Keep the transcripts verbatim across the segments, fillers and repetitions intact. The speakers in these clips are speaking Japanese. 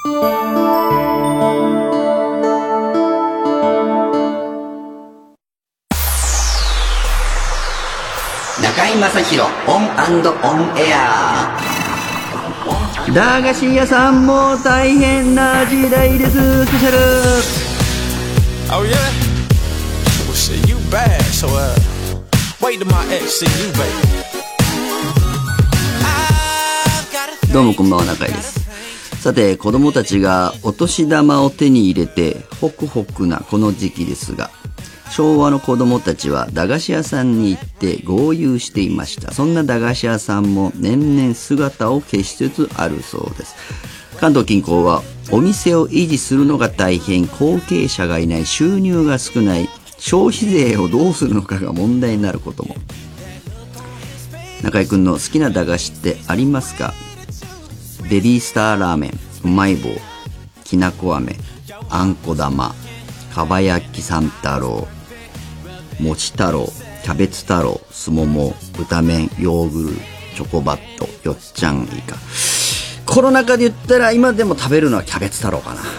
中井正広オン&オンエア。駄菓子屋さんも大変な時代ですスペシャル。 Oh yeah? Well shit, you bad, so uh wait till my ex see you, baby. どうもこんばんは、中井です。さて、子供たちがお年玉を手に入れてホクホクなこの時期ですが、昭和の子供たちは駄菓子屋さんに行って豪遊していました。そんな駄菓子屋さんも年々姿を消しつつあるそうです。関東近郊はお店を維持するのが大変、後継者がいない、収入が少ない、消費税をどうするのかが問題になることも。中井くんの好きな駄菓子ってありますか？ベビースターラーメン、うまい棒、きなこ飴、あんこ玉、かば焼き三太郎、もち太郎、キャベツ太郎、すもも、豚麺、ヨーグル、チョコバット、よっちゃんイカ。この中で言ったら今でも食べるのはキャベツ太郎かな。キ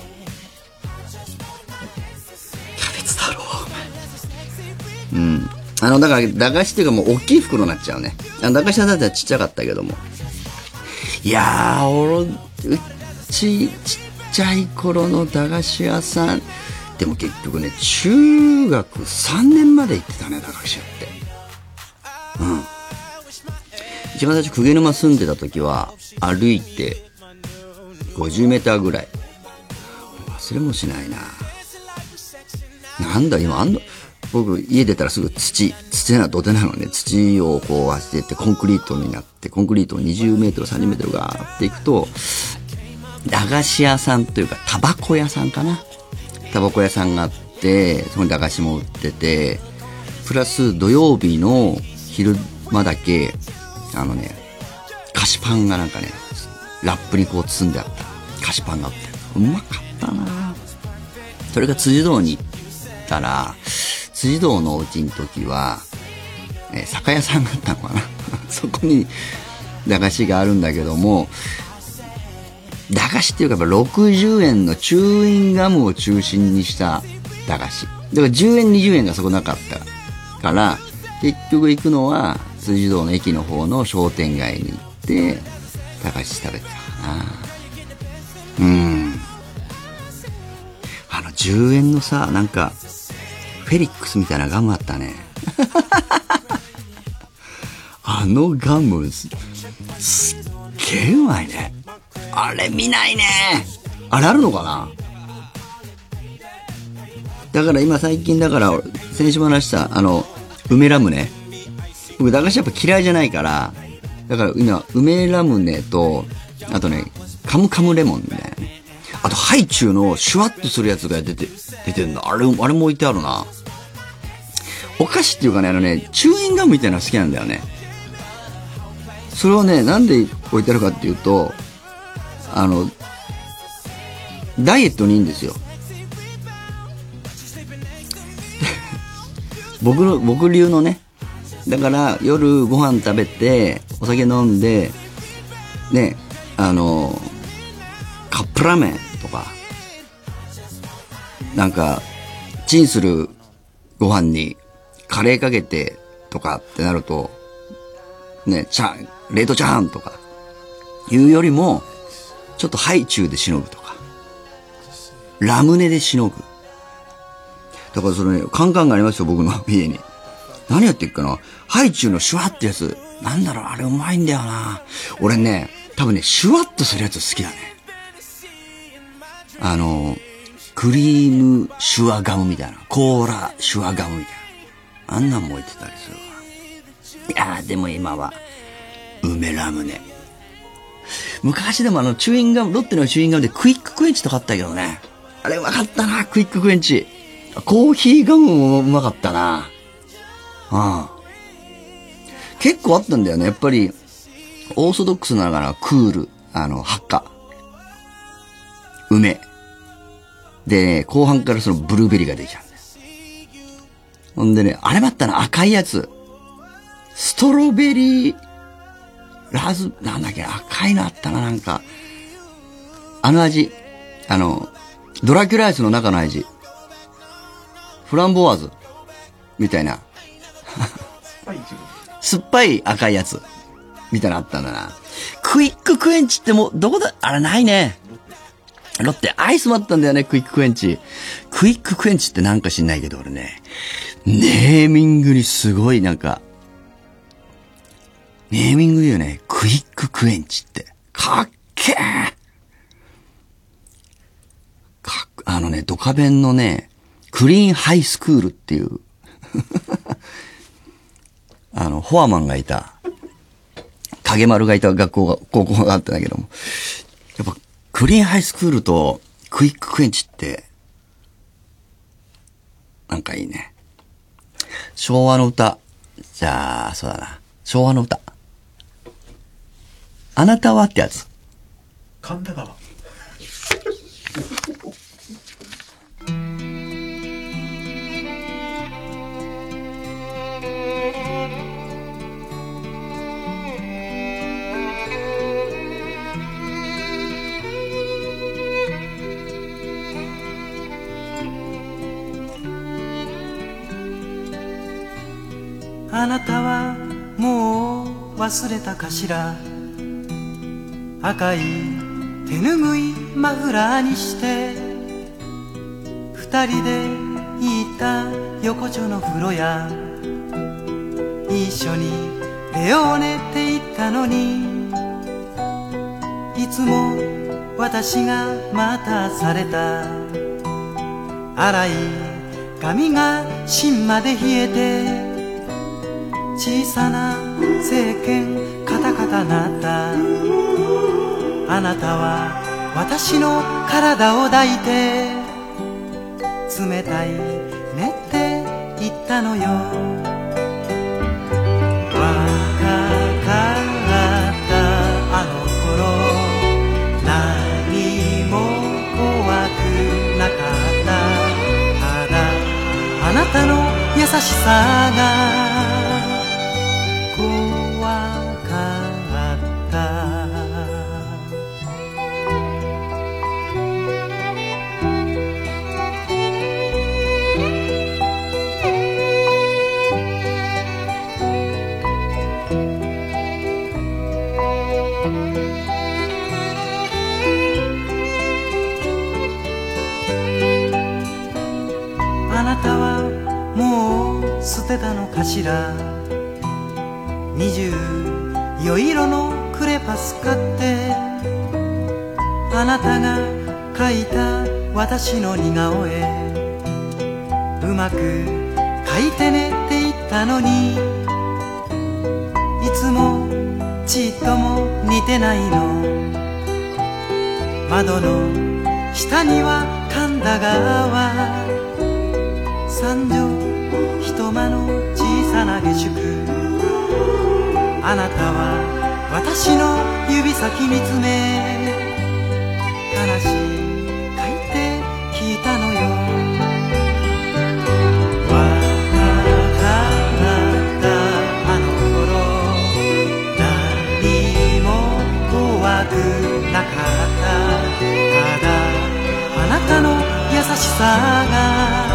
ャベツ太郎。うん。あの、だから駄菓子っていうかもう大きい袋になっちゃうね。あの駄菓子屋さんだったらちっちゃかったけども。いやー、俺、うち、ちっちゃい頃の駄菓子屋さん、でも結局ね、中学さんねんまで行ってたね、駄菓子屋って。うん。一番最初、鵠沼住んでた時は、歩いて、ごじゅうメーターぐらい。忘れもしないな。なんだ、今、あんの、僕、家出たらすぐ土、土な土手なのね、土をこう走ってって、コンクリートになって、コンクリートをにじゅうメートル、さんじゅうメートルガーっていくと、駄菓子屋さんというか、タバコ屋さんかな。タバコ屋さんがあって、そこに駄菓子も売ってて、プラス土曜日の昼間だけ、あのね、菓子パンがなんかね、ラップにこう包んであった菓子パンがあって、うまかったな。それが辻堂に行ったら、辻堂のお家の時は、えー、酒屋さんがあったのかな。そこに駄菓子があるんだけども、駄菓子っていうかやっぱろくじゅうえんのチューインガムを中心にした駄菓子。だからじゅうえんにじゅうえんがそこなかったから、結局行くのは辻堂の駅の方の商店街に行って駄菓子食べてたかな。うん。あのじゅうえんのさ、なんかフェリックスみたいなガムあったね。あのガムすっげえうまいね。あれ見ないね。あれあるのかな。だから今最近だから先週も話したあの梅ラムネ、僕駄菓子やっぱ嫌いじゃないから、だから今梅ラムネとあとねカムカムレモンみたいなね、あとハイチュウのシュワッとするやつが出て出てるんだ。あれあれも置いてあるな。お菓子っていうかね、あのねチューインガムみたいなの好きなんだよね。それをねなんで置いてあるかっていうと、あのダイエットにいいんですよ。僕の僕流のね。だから夜ご飯食べてお酒飲んでね、あのカップラーメンとかなんかチンするご飯にカレーかけてとかってなるとね、チャー冷凍チャーハンとかいうよりもちょっとハイチュウでしのぐとかラムネでしのぐ。だからそのねカンカンがありますよ、僕の家に。何やってっかな、ハイチュウのシュワッってやつ、なんだろう、あれうまいんだよな。俺ね多分ねシュワッとするやつ好きだね。あのクリームシュワガムみたいな、コーラシュワガムみたいな、あんなんも置いてたりするわ。いやーでも今は梅ラムネ。昔でもあのチューインガム、ロッテのチューインガムでクイッククエンチとかあったけどね、あれうまかったな。クイッククエンチ、コーヒーガムもうまかったな。ああ、結構あったんだよね。やっぱりオーソドックスながらクール、あのハッカ、梅で、後半からそのブルーベリーが出ちゃうんだよ。ほんでね、あれもあったな、赤いやつ、ストロベリーラズなんだっけ、赤いのあったな。なんかあの味。あの、ドラキュラアイスの中の味。フランボワーズ。みたいな。酸っぱい赤いやつ。みたいなのあったんだな。クイッククエンチってもう、どこだ、あれないね。ロッテ、アイスもあったんだよね、クイッククエンチ。クイッククエンチってなんか知んないけど、俺ね、ネーミングにすごいなんか、ネーミングいいよね。クイッククエンチって。かっけーかっ、あのね、ドカベンのね、クリーンハイスクールっていう、あの、フォアマンがいた、影丸がいた学校が、高校があったんだけども、やっぱ、クリーンハイスクールとクイッククエンチって、なんかいいね。昭和の歌。じゃあ、そうだな。昭和の歌。あなたはってやつ。 神田川。 あなたはもう忘れたかしら、赤い手ぬぐいマフラーにして二人で行った横丁の風呂や、一緒にレオーネって言ったのに、いつも私が待たされた粗い髪が芯まで冷えて、小さな石鹸カタカタ鳴った。あなたは私の体を抱いて冷たいねって言ったのよ。若かったあの頃、何も怖くなかった。ただあなたの優しさが捨てたのかしら。二十余色のクレパス買って、あなたが描いた私の似顔絵うまく描いてねって言ったのに、いつもちっとも似てないの。窓の下には神田川、三畳一間の小さな下宿。あなたは私の指先見つめ、話書いて聞いたのよ。若かったあの頃、何も怖くなかった。ただあなたの優しさが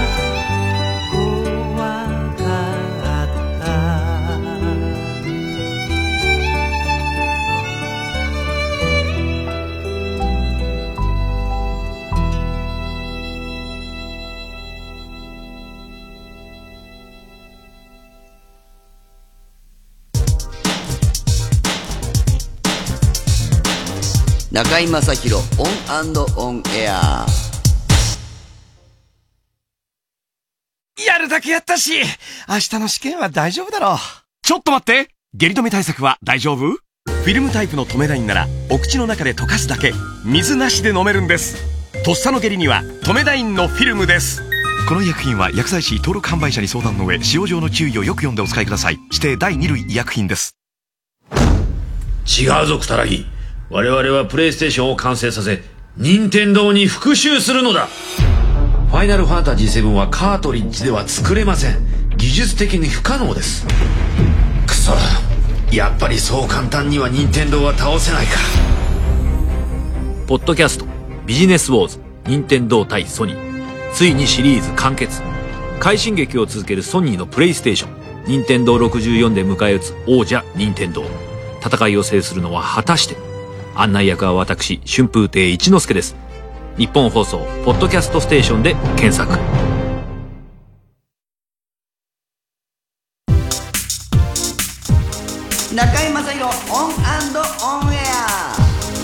中居正広オン&オンエア。 やるだけやったし、明日の試験は大丈夫だろう。ちょっと待って、下痢止め対策は大丈夫？フィルムタイプの止めラインならお口の中で溶かすだけ、水なしで飲めるんです。とっさの下痢には止めラインのフィルムです。この医薬品は薬剤師登録販売者に相談の上、使用上の注意をよく読んでお使いください。指定だいに類医薬品です。 違うぞ、クタラギ。我々はプレイステーションを完成させ、任天堂に復讐するのだ。ファイナルファンタジーセブンはカートリッジでは作れません。技術的に不可能です。くそ、やっぱりそう簡単には任天堂は倒せないか。 ポッドキャスト、ビジネスウォーズ、任天堂対ソニー。ついにシリーズ完結。快進撃を続けるソニーのプレイステーション。任天堂ろくじゅうよんで迎え撃つ王者任天堂。戦いを制するのは果たして。案内役は私、春風亭一之輔です。日本放送、ポッドキャストステーションで検索。 中井正広オン&オンエア。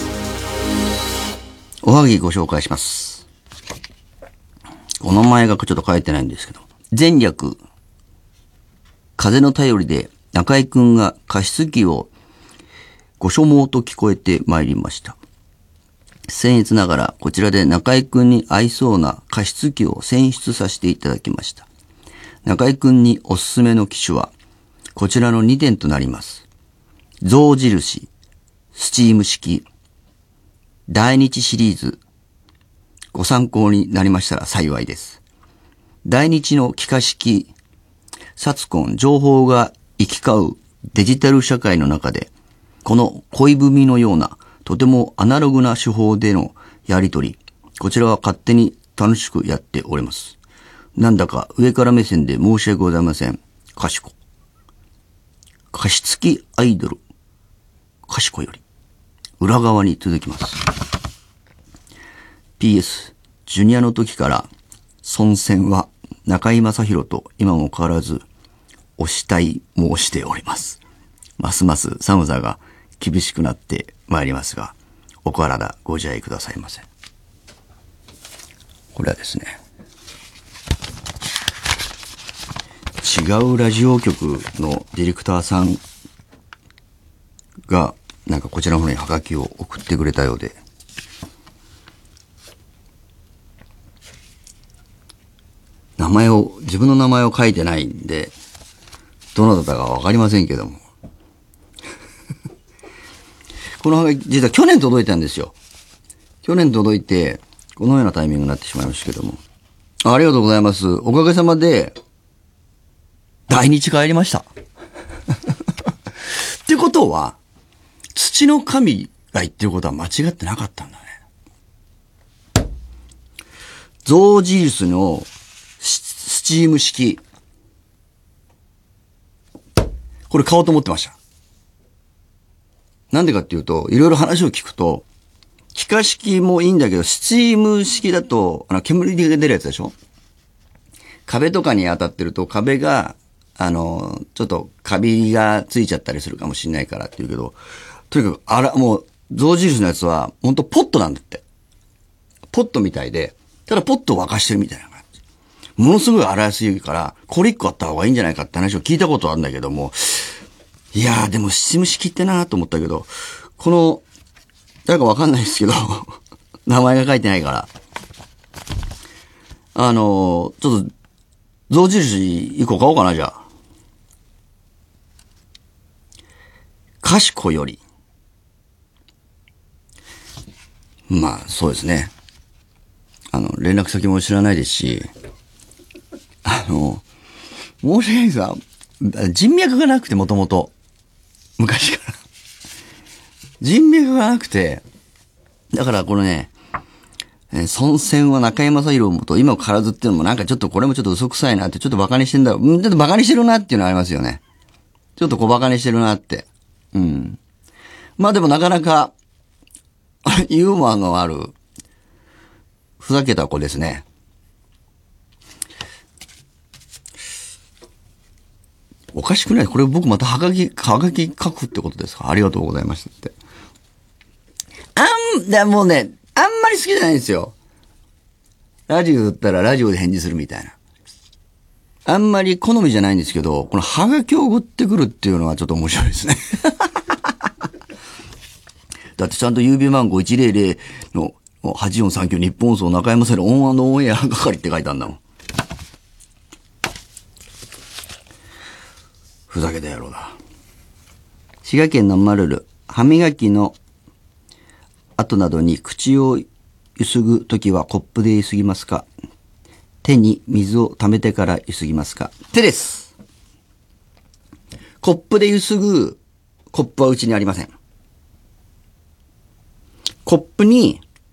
おはぎご紹介します。お名前がちょっと書いてないんですけど、前略風の便りで中井くんが加湿器をご所望と聞こえてまいりました。僭越ながらこちらで中井くんに合いそうな加湿器を選出させていただきました。中井くんにおすすめの機種はこちらのにてんとなります。象印、スチーム式、大日シリーズ、ご参考になりましたら幸いです。大日の気化式、昨今情報が行き交うデジタル社会の中で、この恋文のようなとてもアナログな手法でのやりとり、こちらは勝手に楽しくやっております。なんだか上から目線で申し訳ございません。かしこ。加湿器アイドル、かしこより、裏側に続きます。ピーエス、ジュニアの時から孫戦は中井正広と今も変わらずお慕い申しております。ますます寒さが厳しくなってまいりますが、お体ご自愛くださいませ。これはですね、違うラジオ局のディレクターさんがなんかこちらの方にハガキを送ってくれたようで、名前を、自分の名前を書いてないんで、どなたかわかりませんけども。このハガキ、実は去年届いたんですよ。去年届いて、このようなタイミングになってしまいましたけども。あ、ありがとうございます。おかげさまで、大日帰りました。ってことは、土の神が言ってることは間違ってなかったんだね。象印のスチーム式。これ買おうと思ってました。なんでかっていうと、いろいろ話を聞くと、気化式もいいんだけど、スチーム式だと、あの、煙が出るやつでしょ？壁とかに当たってると、壁が、あの、ちょっとカビがついちゃったりするかもしれないからって言うけど、とにかく、あら、もう、象印のやつは、ほんとポットなんだって。ポットみたいで、ただポットを沸かしてるみたいな感じ。ものすごい洗いやすいから、これ一個あった方がいいんじゃないかって話を聞いたことあるんだけども、いやーでもスチーム式ってなーと思ったけど、この、誰かわかんないですけど、名前が書いてないから、あのー、ちょっと、象印一個買おうかな、じゃあ。かしこより。まあ、そうですね。あの、連絡先も知らないですし、あの、申し訳ないですが、人脈がなくてもともと、昔から。人脈がなくて、だからこのね、えー、孫戦は中井正広と今をからずっていうのもなんかちょっとこれもちょっと嘘くさいなって、ちょっとバカにしてんだろ。うん、ちょっとバカにしてるなっていうのはありますよね。ちょっと小バカにしてるなって。うん。まあでもなかなか、ユーモアのある、ふざけた子ですね。おかしくない？これ僕またはがき、はがき書くってことですか？ありがとうございましたって。あん、だもうね、あんまり好きじゃないんですよ。ラジオだったらラジオで返事するみたいな。あんまり好みじゃないんですけど、このはがきを送ってくるっていうのはちょっと面白いですね。だってちゃんと郵便番号いちぜろぜろのはちよんさんきゅう日本放送中山セルオン&オンエア係って書いてあるんだもん。ふざけた野郎だ。滋賀県のマルル、歯磨きの後などに口をゆすぐときはコップでゆすぎますか？手に水を溜めてからゆすぎますか？手です。コップでゆすぐコップはうちにありません。コップに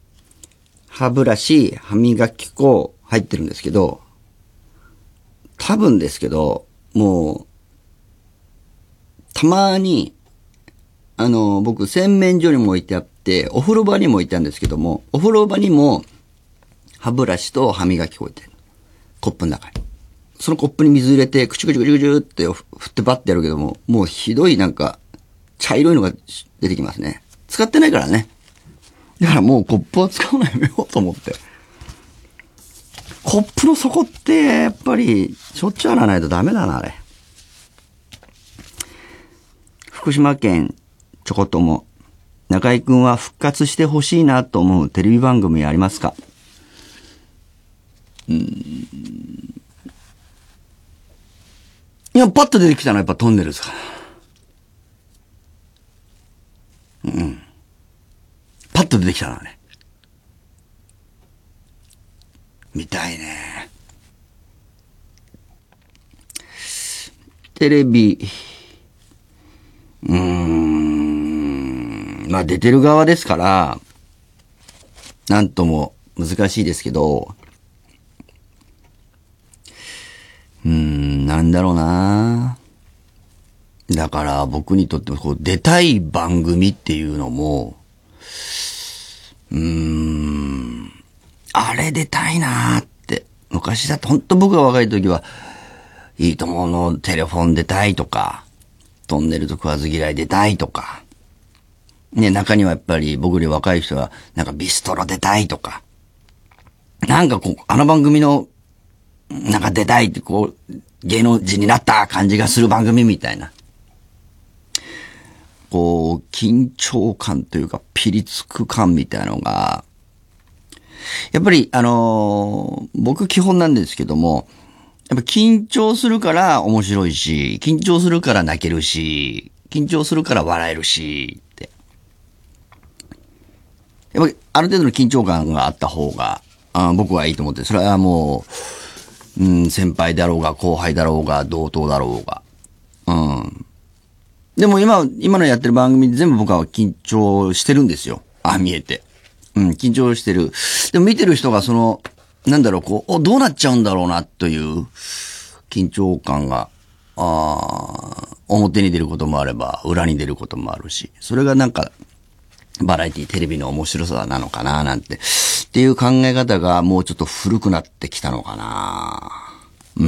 歯ブラシ、歯磨き粉入ってるんですけど、多分ですけど、もう、たまに、あの、僕、洗面所にも置いてあって、お風呂場にも置いてあるんですけども、お風呂場にも、歯ブラシと歯磨き粉置いてる。コップの中に。そのコップに水入れて、くちゅくちゅくちゅくちゅって振ってバッてやるけども、もうひどいなんか、茶色いのが出てきますね。使ってないからね。だからもうコップは使うのやめようと思って。コップの底って、やっぱり、しょっちゅう洗わないとダメだな、あれ。福島県ちょこっとも、中井くんは復活してほしいなと思うテレビ番組ありますか？うーん。いや、パッと出てきたのはやっぱトンネルズかな。うん。パッと出てきたのはね。見たいね。テレビ、うーん、まあ出てる側ですから、なんとも難しいですけど、うーん、なんだろうな。だから僕にとってもこう出たい番組っていうのも、うーん、あれ出たいなーって。昔だと本当僕が若い時は、いいとものテレフォン出たいとか、トンネルと食わず嫌い出たいとか、ね、中にはやっぱり僕より若い人は、なんかビストロ出たいとか、なんかこう、あの番組の、なんか出たいってこう、芸能人になった感じがする番組みたいな。こう、緊張感というか、ピリつく感みたいなのが、やっぱり、あのー、僕基本なんですけども、やっぱ緊張するから面白いし、緊張するから泣けるし、緊張するから笑えるし、って。やっぱり、ある程度の緊張感があった方が、あ僕はいいと思って、それはもう、うん、先輩だろうが、後輩だろうが、同等だろうが。うん。でも今、今のやってる番組全部僕は緊張してるんですよ。あ、見えて。うん、緊張してる。でも見てる人がその、なんだろう、こう、お、どうなっちゃうんだろうな、という緊張感が、あ表に出ることもあれば、裏に出ることもあるし、それがなんか、バラエティ、テレビの面白さなのかな、なんて、っていう考え方がもうちょっと古くなってきたのかな。うん。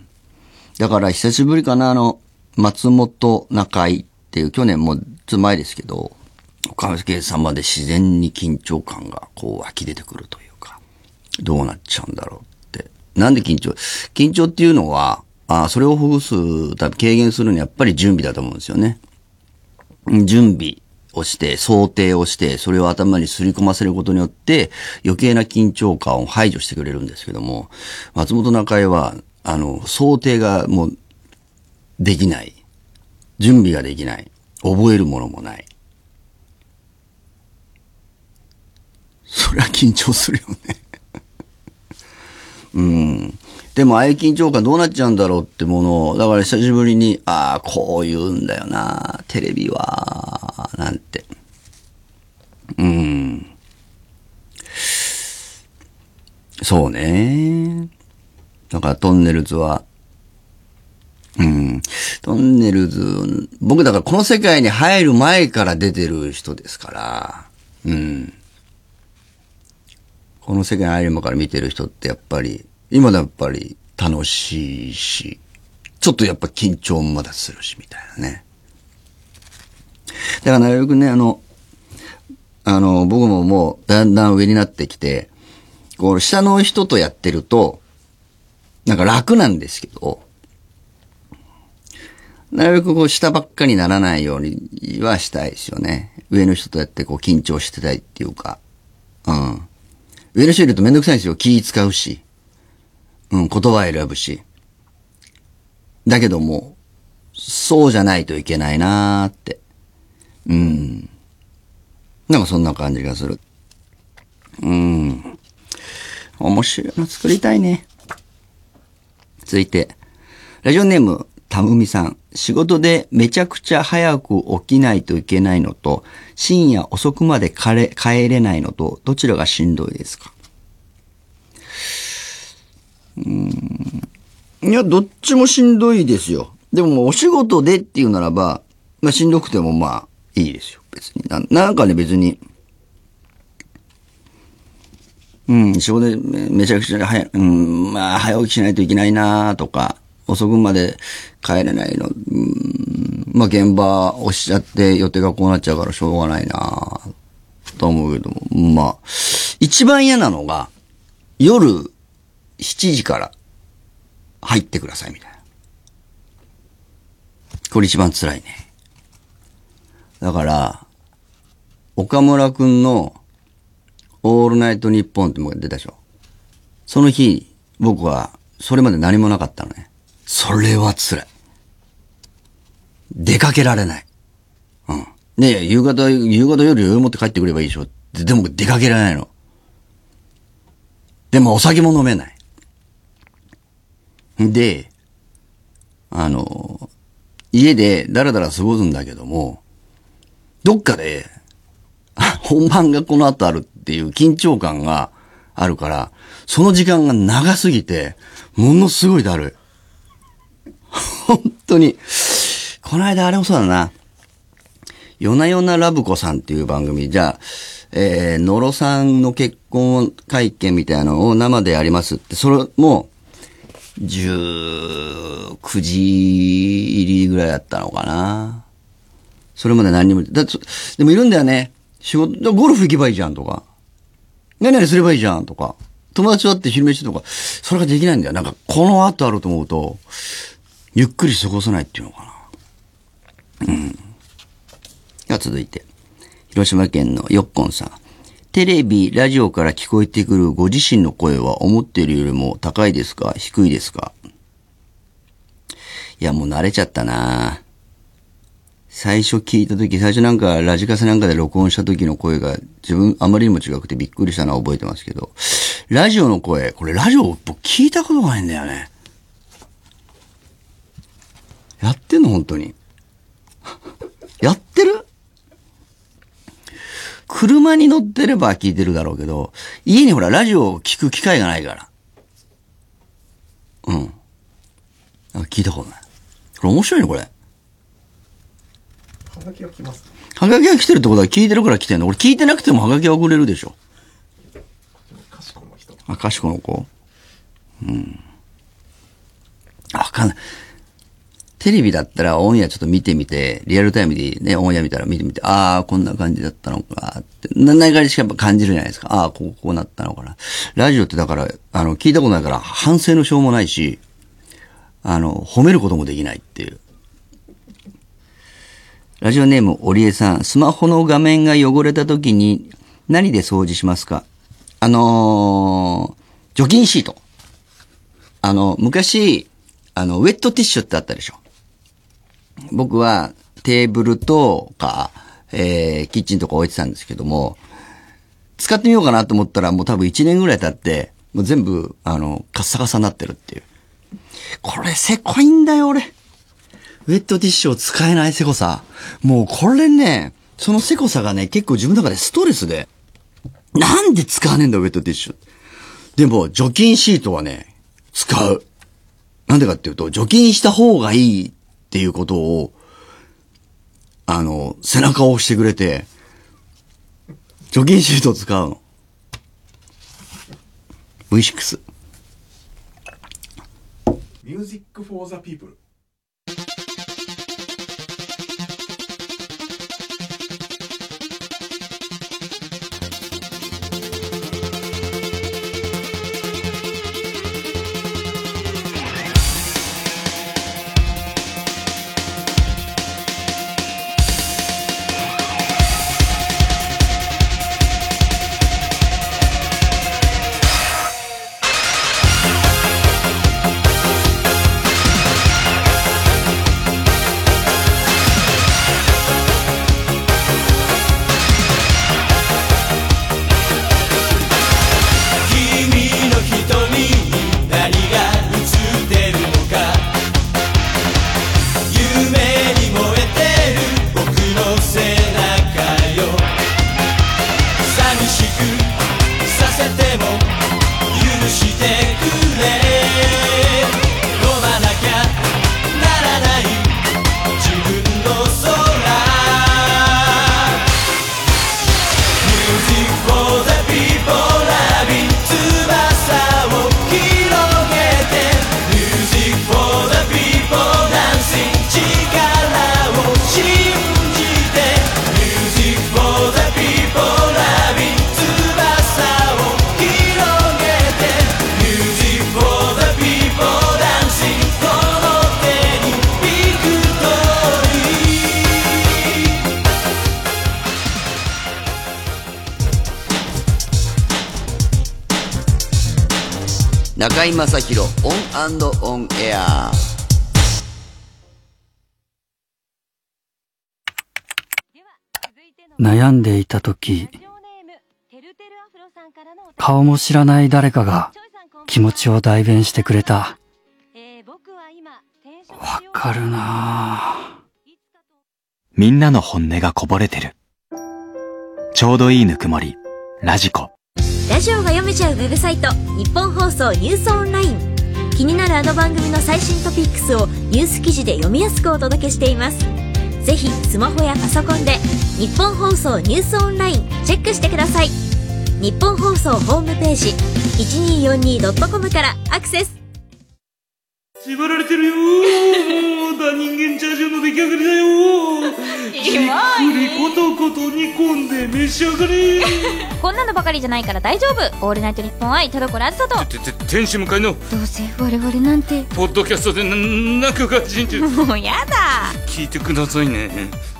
だから久しぶりかな、あの、松本中井っていう、去年もずっと前ですけど、岡村圭さんまで自然に緊張感がこう湧き出てくるというか、どうなっちゃうんだろうって。なんで緊張緊張っていうのは、あそれをほぐす、多分軽減するにはやっぱり準備だと思うんですよね。準備をして、想定をして、それを頭にすり込ませることによって、余計な緊張感を排除してくれるんですけども、松本中井は、あの、想定がもう、できない。準備ができない。覚えるものもない。それは緊張するよね。うん。でも、ああいう緊張感どうなっちゃうんだろうってものを、だから久しぶりに、ああ、こう言うんだよな、テレビは、なんて。うん。そうね。だからトンネルズは、うん。トンネルズ、僕だからこの世界に入る前から出てる人ですから、うん。この世界に入る前から見てる人ってやっぱり、今だやっぱり楽しいし、ちょっとやっぱ緊張もまだするし、みたいなね。だからなるべくね、あの、あの、僕ももうだんだん上になってきて、こう、下の人とやってると、なんか楽なんですけど、なるべくこう下ばっかりならないようにはしたいですよね。上の人とやってこう緊張してたいっていうか、うん。上の人いるとめんどくさいんですよ。気使うし。うん、言葉選ぶし。だけども、そうじゃないといけないなーって。うん。なんかそんな感じがする。うん。面白いの作りたいね。続いて、ラジオネーム、たむみさん。 仕事でめちゃくちゃ早く起きないといけないのと、深夜遅くまで帰れ、帰れないのと、どちらがしんどいですか？うーん。いや、どっちもしんどいですよ。でももうお仕事でっていうならば、まあしんどくてもまあいいですよ。別に。な、なんかね別に、うん、仕事でめ、めちゃくちゃ早、うん、まあ早起きしないといけないなとか、遅くまで帰れないの、うん、まあ現場押しちゃって予定がこうなっちゃうからしょうがないなと思うけども、まあ、一番嫌なのが、夜しちじから入ってくださいみたいな。これ一番辛いね。だから、岡村くんのオールナイトニッポンってもう出たでしょ。その日、僕はそれまで何もなかったのね。それは辛い。出かけられない。うん。ねえ、夕方、夕方夜余裕持って帰ってくればいいでしょ。で、でも出かけられないの。でもお酒も飲めない。で、あの、家でだらだら過ごすんだけども、どっかで、本番がこの後あるっていう緊張感があるから、その時間が長すぎて、ものすごいだるい。本当に。この間あれもそうだな。夜な夜なラブ子さんっていう番組、じゃあ、えー、野呂さんの結婚会見みたいなのを生でやりますって、それも、じゅうくじ入りぐらいだったのかな。それまで何にも、だってでもいるんだよね。仕事、ゴルフ行けばいいじゃんとか、何々すればいいじゃんとか、友達と会って昼飯とか、それができないんだよ。なんか、この後あると思うと、ゆっくり過ごさないっていうのかな。うん。が続いて、広島県のよっこんさん。テレビ、ラジオから聞こえてくるご自身の声は思っているよりも高いですか？低いですか？いや、もう慣れちゃったな。最初聞いたとき、最初なんかラジカセなんかで録音した時の声が自分あまりにも違くてびっくりしたのは覚えてますけど、ラジオの声、これラジオ僕聞いたことがないんだよね。やってんの本当に。やってる？車に乗ってれば聞いてるだろうけど、家にほらラジオを聞く機会がないから。うん。聞いたことない。これ面白いね、これ。 はがきが来ます。 はがきが来てるってことは聞いてるから来てんの。俺聞いてなくてもはがきは送れるでしょ。 かしこの人。 あ、かしこの子。うん。あ、わかんない。テレビだったらオンエアちょっと見てみて、リアルタイムでね、オンエア見たら見てみて、ああ、こんな感じだったのかって、何かしかやっぱ感じるじゃないですか。ああ、こう、こうなったのかな。ラジオってだから、あの、聞いたことないから反省のしようもないし、あの、褒めることもできないっていう。ラジオネーム、オリエさん。スマホの画面が汚れた時に何で掃除しますか？あのー、除菌シート。あの、昔、あの、ウェットティッシュってあったでしょ。僕はテーブルとか、えー、キッチンとか置いてたんですけども、使ってみようかなと思ったらもう多分いちねんぐらい経って、もう全部、あの、カッサカサになってるっていう。これ、せこいんだよ、俺。ウェットティッシュを使えないせこさ。もうこれね、そのせこさがね、結構自分の中でストレスで。なんで使わねえんだ、ウェットティッシュ。でも、除菌シートはね、使う。なんでかっていうと、除菌した方がいいっていうことを、あの、背中を押してくれて、除菌シートを使うの。ブイシックス。 Music for the people。 中居正広オン&オンエア。 悩んでいた時、顔も知らない誰かが気持ちを代弁してくれた。わかるなぁ。 みんなの本音がこぼれてる。ちょうどいいぬくもり、ラジコ。 ラジオが読めちゃうウェブサイト、日本放送ニュースオンライン。気になるあの番組の最新トピックスをニュース記事で読みやすくお届けしています。ぜひスマホやパソコンで日本放送ニュースオンラインチェックしてください。日本放送ホームページ いちにーよんにードットコム からアクセス。 縛られてるよー。だ人間チャーシューの出来上がりだよー。じっくりコトコト煮込んで召し上がれ。 こんなのばかりじゃないから大丈夫。オールナイトニッポン愛田所あずさとてて天使向かいのどうせ我々なんてポッドキャストでな仲が人中。 もうやだ。 聞いてくださいね。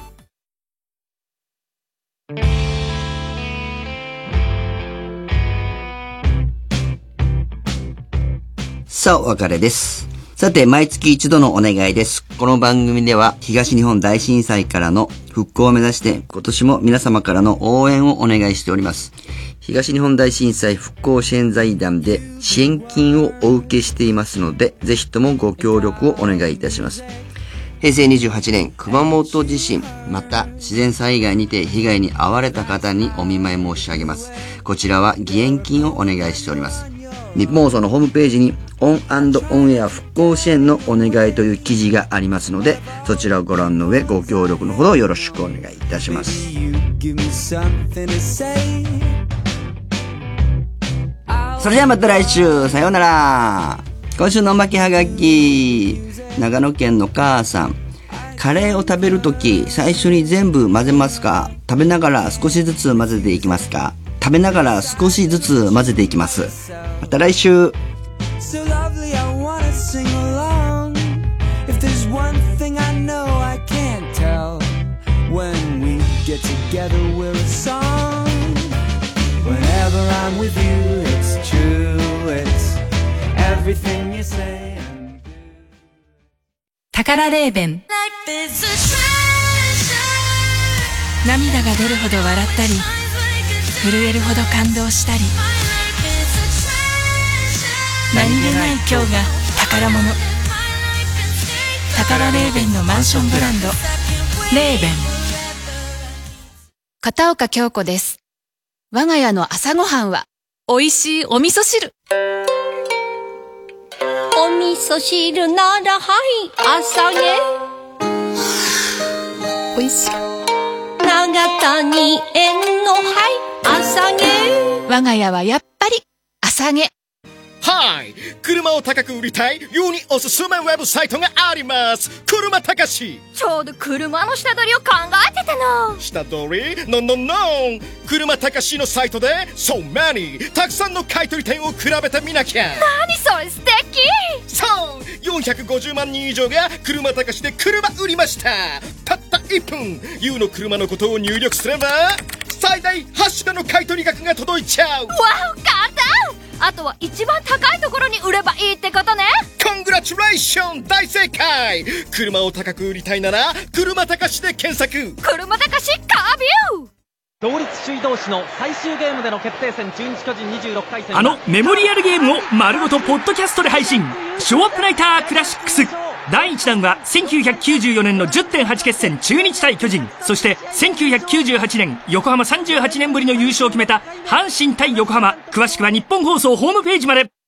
さあ、お別れです。さて、毎月一度のお願いです。この番組では東日本大震災からの復興を目指して今年も皆様からの応援をお願いしております。東日本大震災復興支援財団で支援金をお受けしていますので、ぜひともご協力をお願いいたします。平成にじゅうはちねん熊本地震、また自然災害にて被害に遭われた方にお見舞い申し上げます。こちらは義援金をお願いしております。日本放送のホームページにオン&オンエア復興支援のお願いという記事がありますので、そちらをご覧の上ご協力のほどよろしくお願いいたします。それではまた来週、さようなら。今週のおまけはがき、長野県の母さん。カレーを食べるとき最初に全部混ぜますか、食べながら少しずつ混ぜていきますか、食べながら少しずつ混ぜていきます。また来週。 So lovely, I wanna sing along. If there's one thing I know I can't tell, when we get together we're a song. Whenever I'm with you, it's true, it's everything you say and do. 宝レーベン。涙が出るほど笑ったり、震えるほど感動したり、何気ない今日が宝物。宝レーベンのマンションブランド、レーベン。 片岡京子です。我が家の朝ごはんは美味しいお味噌汁。 お味噌汁ならはい朝げ。 美味しい。 長谷園のはい朝げ。 我が家はやっぱり朝げ。 はい、車を高く売りたいようにおすすめウェブサイトがあります。車高し。 ちょうど車の下取りを考えてたの。 下取りののの車高しのサイトで So many たくさんの買取店を比べてみなきゃ。 何それ素敵。 そうよんひゃくごじゅうまんにん以上が車高しで車売りました。たったいっぷん ユー の車のことを入力すれば最大はち種の買取額が届いちゃう。 わお簡単。あとは一番高いところに売ればいいってことね。 コングラチュレーション、大正解。車を高く売りたいなら車高しで検索。 車高しカービュー。 同率首位同士の最終ゲームでの決定戦、中日巨人にじゅうろっかい戦。 あのメモリアルゲームを丸ごとポッドキャストで配信。ショーアップナイタークラシックス。だいいちだんはせんきゅうひゃくきゅうじゅうよねんの じゅってんはち 決戦中日対巨人、そしてせんきゅうひゃくきゅうじゅうはちねん横浜さんじゅうはちねんぶりの優勝を決めた阪神対横浜。詳しくは日本放送ホームページまで。